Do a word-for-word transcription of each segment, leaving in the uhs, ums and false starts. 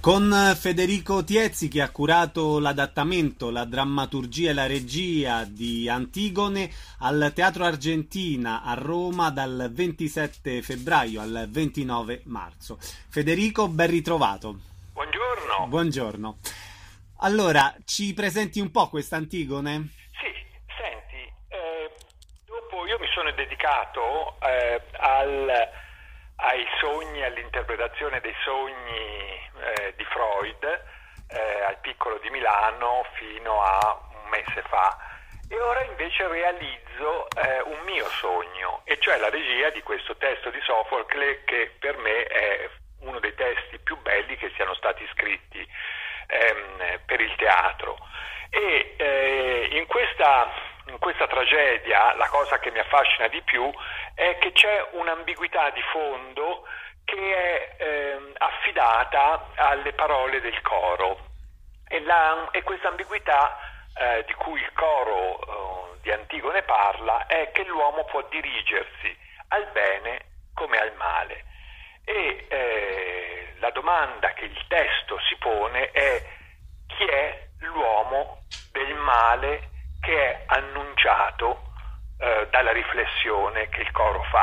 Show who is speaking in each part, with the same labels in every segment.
Speaker 1: Con Federico Tiezzi, che ha curato l'adattamento, la drammaturgia e la regia di Antigone al Teatro Argentina a Roma dal ventisette febbraio al ventinove marzo. Federico, ben ritrovato.
Speaker 2: Buongiorno.
Speaker 1: Buongiorno. Allora, ci presenti un po' questa Antigone?
Speaker 2: Sì, senti, eh, dopo io mi sono dedicato eh, al, ai sogni, all'interpretazione dei sogni eh, di Freud eh, al Piccolo di Milano fino a un mese fa, e ora invece realizzo eh, un mio sogno, e cioè la regia di questo testo di Sofocle, che per me è uno dei testi più belli che siano stati scritti ehm, per il teatro. E eh, in questa, in questa tragedia la cosa che mi affascina di più è che c'è un'ambiguità di fondo che è eh, affidata alle parole del coro, e, la, e questa ambiguità eh, di cui il coro eh, di Antigone parla è che l'uomo può dirigersi al bene come al male, e eh, la domanda che il testo si pone è: chi è l'uomo del male che è annunciato eh, dalla riflessione che il coro fa?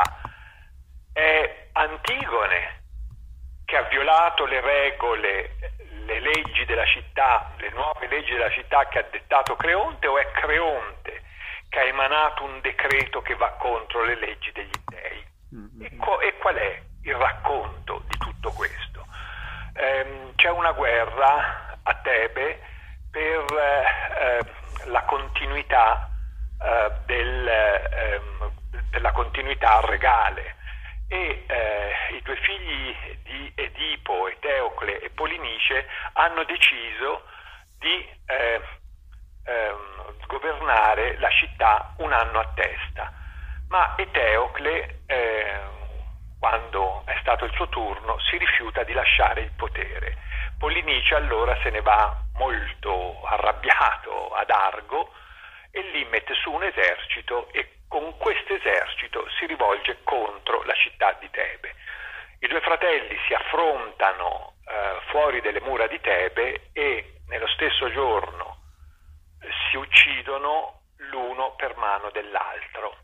Speaker 2: È Antigone, che ha violato le regole, le leggi della città, le nuove leggi della città che ha dettato Creonte, o è Creonte che ha emanato un decreto che va contro le leggi degli dèi? E, co- e qual è il racconto di tutto questo? Ehm, c'è una guerra a Tebe per eh, la continuità eh, del, eh, della continuità regale, e eh, i due figli di Edipo, Eteocle e Polinice, hanno deciso di eh, eh, governare la città un anno a testa, ma Eteocle eh, quando è stato il suo turno si rifiuta di lasciare il potere. Polinice allora se ne va molto arrabbiato ad Argo e lì mette su un esercito, e con questo esercito si rivolge contro la città di Tebe. I due fratelli si affrontano eh, fuori delle mura di Tebe e nello stesso giorno si uccidono l'uno per mano dell'altro.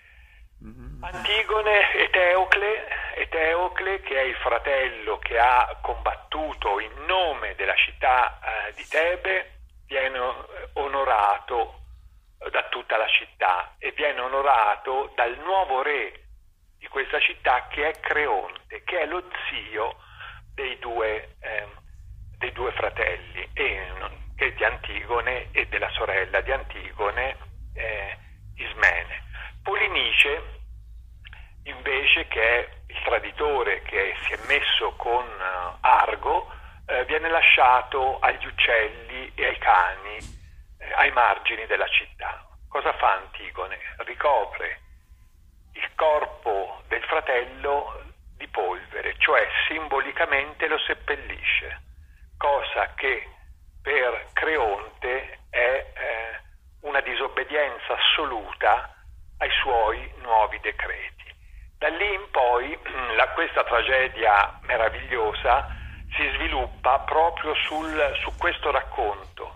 Speaker 2: Antigone, Eteocle, Eteocle, che è il fratello che ha combattuto in nome della città eh, di Tebe, viene onorato da tutta la città, e viene onorato dal nuovo re di questa città, che è Creonte, che è lo zio dei due, eh, dei due fratelli, e, e di Antigone e della sorella di Antigone, eh, Ismene. Polinice invece, che è il traditore che si è messo con uh, Argo, eh, viene lasciato agli uccelli e ai cani eh, ai margini della città. Cosa fa Antigone? Ricopre il corpo del fratello di polvere, cioè simbolicamente lo seppellisce, cosa che per Creonte è eh, una disobbedienza assoluta ai suoi nuovi decreti. Da lì in poi la, questa tragedia meravigliosa si sviluppa proprio sul, su questo racconto.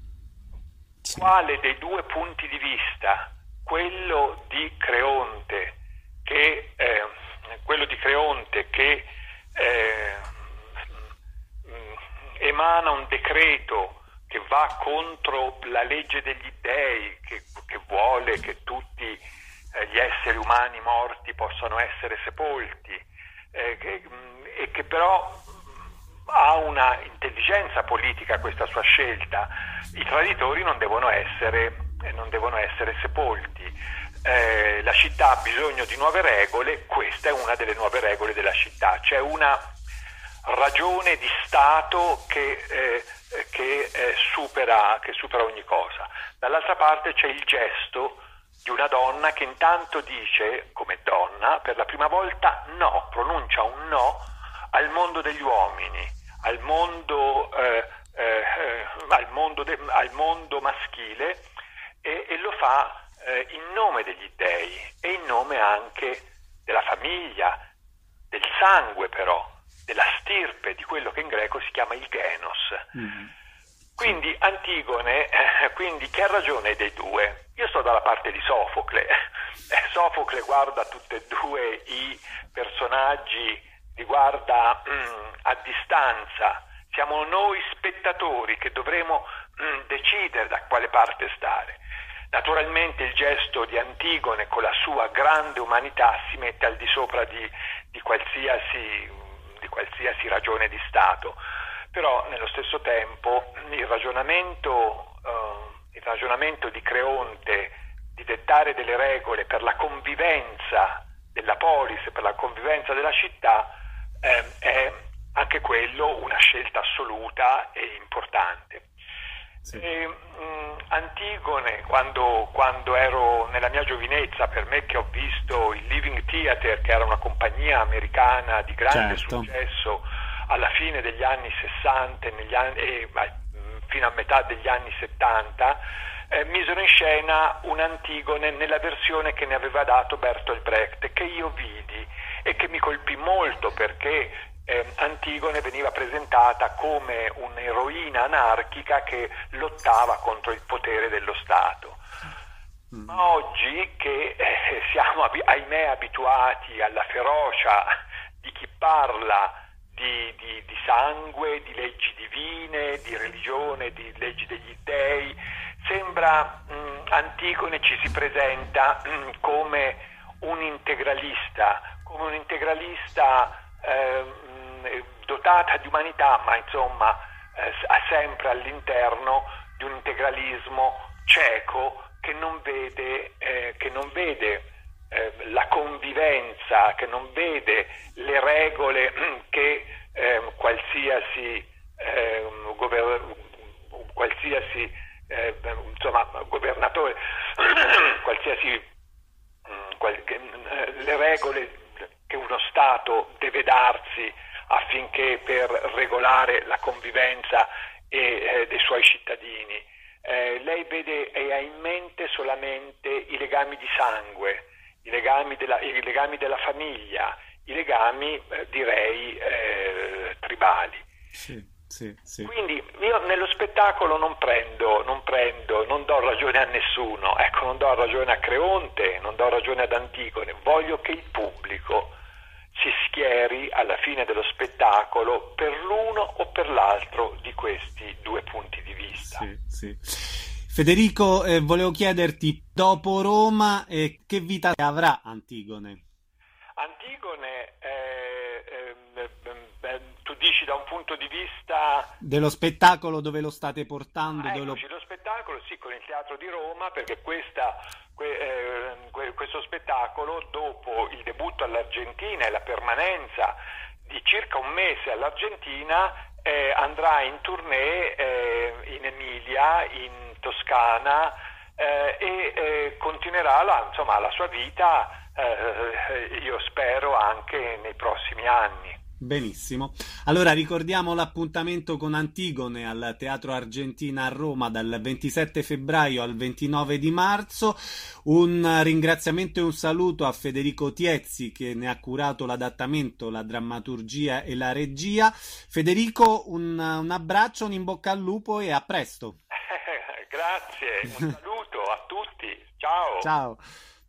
Speaker 2: Quale dei due punti di vista, quello di Creonte che, eh, quello di Creonte che eh, emana un decreto che va contro la legge degli dèi, che, che vuole che tutti gli esseri umani morti possano essere sepolti, eh, che, e che però ha una intelligenza politica questa sua scelta. I traditori non devono essere, non devono essere sepolti. Eh, la città ha bisogno di nuove regole, questa è una delle nuove regole della città. C'è una ragione di Stato che, eh, che, eh, supera, che supera ogni cosa. Dall'altra parte c'è il gesto di una donna che intanto dice, come donna, per la prima volta no, pronuncia un no al mondo degli uomini, al mondo, eh, eh, al mondo, de, al mondo maschile, e, e lo fa eh, in nome degli dèi e in nome anche della famiglia, del sangue però, della stirpe di quello che in greco si chiama il Genos.
Speaker 1: Mm.
Speaker 2: Quindi Antigone, eh, quindi chi ha ragione dei due? Io sto dalla parte di Sofocle. Eh, Sofocle guarda tutti e due i personaggi, li guarda mm, a distanza. Siamo noi spettatori che dovremo mm, decidere da quale parte stare. Naturalmente il gesto di Antigone con la sua grande umanità si mette al di sopra di, di, qualsiasi, di qualsiasi ragione di Stato. Però nello stesso tempo il ragionamento, eh, il ragionamento di Creonte di dettare delle regole per la convivenza della polis, per la convivenza della città, eh, è anche quello una scelta assoluta e importante.
Speaker 1: Sì.
Speaker 2: E, mh, Antigone, quando, quando ero nella mia giovinezza, per me che ho visto il Living Theatre, che era una compagnia americana di grande
Speaker 1: Certo.
Speaker 2: successo alla fine degli anni sessanta e, negli anni, e fino a metà degli anni settanta, eh, misero in scena un Antigone nella versione che ne aveva dato Bertolt Brecht, che io vidi e che mi colpì molto, perché eh, Antigone veniva presentata come un'eroina anarchica che lottava contro il potere dello Stato.
Speaker 1: Mm.
Speaker 2: Ma oggi che eh, siamo ahimè abituati alla ferocia di chi parla Di, di, di sangue, di leggi divine, di religione, di leggi degli dei, sembra mh, Antigone ci si presenta mh, come un integralista, come un integralista eh, mh, dotata di umanità, ma insomma eh, sempre all'interno di un integralismo cieco che non vede, eh, che non vede Eh, la convivenza, che non vede le regole che eh, qualsiasi eh, gover- qualsiasi eh, insomma governatore qualsiasi qual- che, eh, le regole che uno Stato deve darsi affinché per regolare la convivenza e, eh, dei suoi cittadini. Eh, lei vede e ha in mente solamente i legami di sangue, I legami, della, i legami della famiglia, i legami eh, direi eh, tribali.
Speaker 1: Sì, sì, sì.
Speaker 2: Quindi io nello spettacolo non prendo, non prendo, non do ragione a nessuno, ecco, non do ragione a Creonte, non do ragione ad Antigone, voglio che il pubblico si schieri alla fine dello spettacolo per l'uno o per l'altro di questi due punti di vista.
Speaker 1: Sì, sì. Federico, eh, volevo chiederti, dopo Roma, eh, che vita avrà Antigone?
Speaker 2: Antigone, eh, eh, eh, tu dici da un punto di vista
Speaker 1: dello spettacolo, dove lo state portando?
Speaker 2: Ah,
Speaker 1: dove
Speaker 2: eccoci,
Speaker 1: lo...
Speaker 2: lo spettacolo, sì, con il Teatro di Roma, perché questa, que, eh, questo spettacolo, dopo il debutto all'Argentina e la permanenza di circa un mese all'Argentina, eh, andrà in tournée eh, in Emilia, in Toscana, eh, e eh, continuerà la, insomma, la sua vita, eh, io spero, anche nei prossimi anni.
Speaker 1: Benissimo. Allora ricordiamo l'appuntamento con Antigone al Teatro Argentina a Roma dal ventisette febbraio al ventinove di marzo. Un ringraziamento e un saluto a Federico Tiezzi, che ne ha curato l'adattamento, la drammaturgia e la regia. Federico, un, un abbraccio, un in bocca al lupo e a presto.
Speaker 2: Grazie, un saluto a tutti. Ciao.
Speaker 1: Ciao.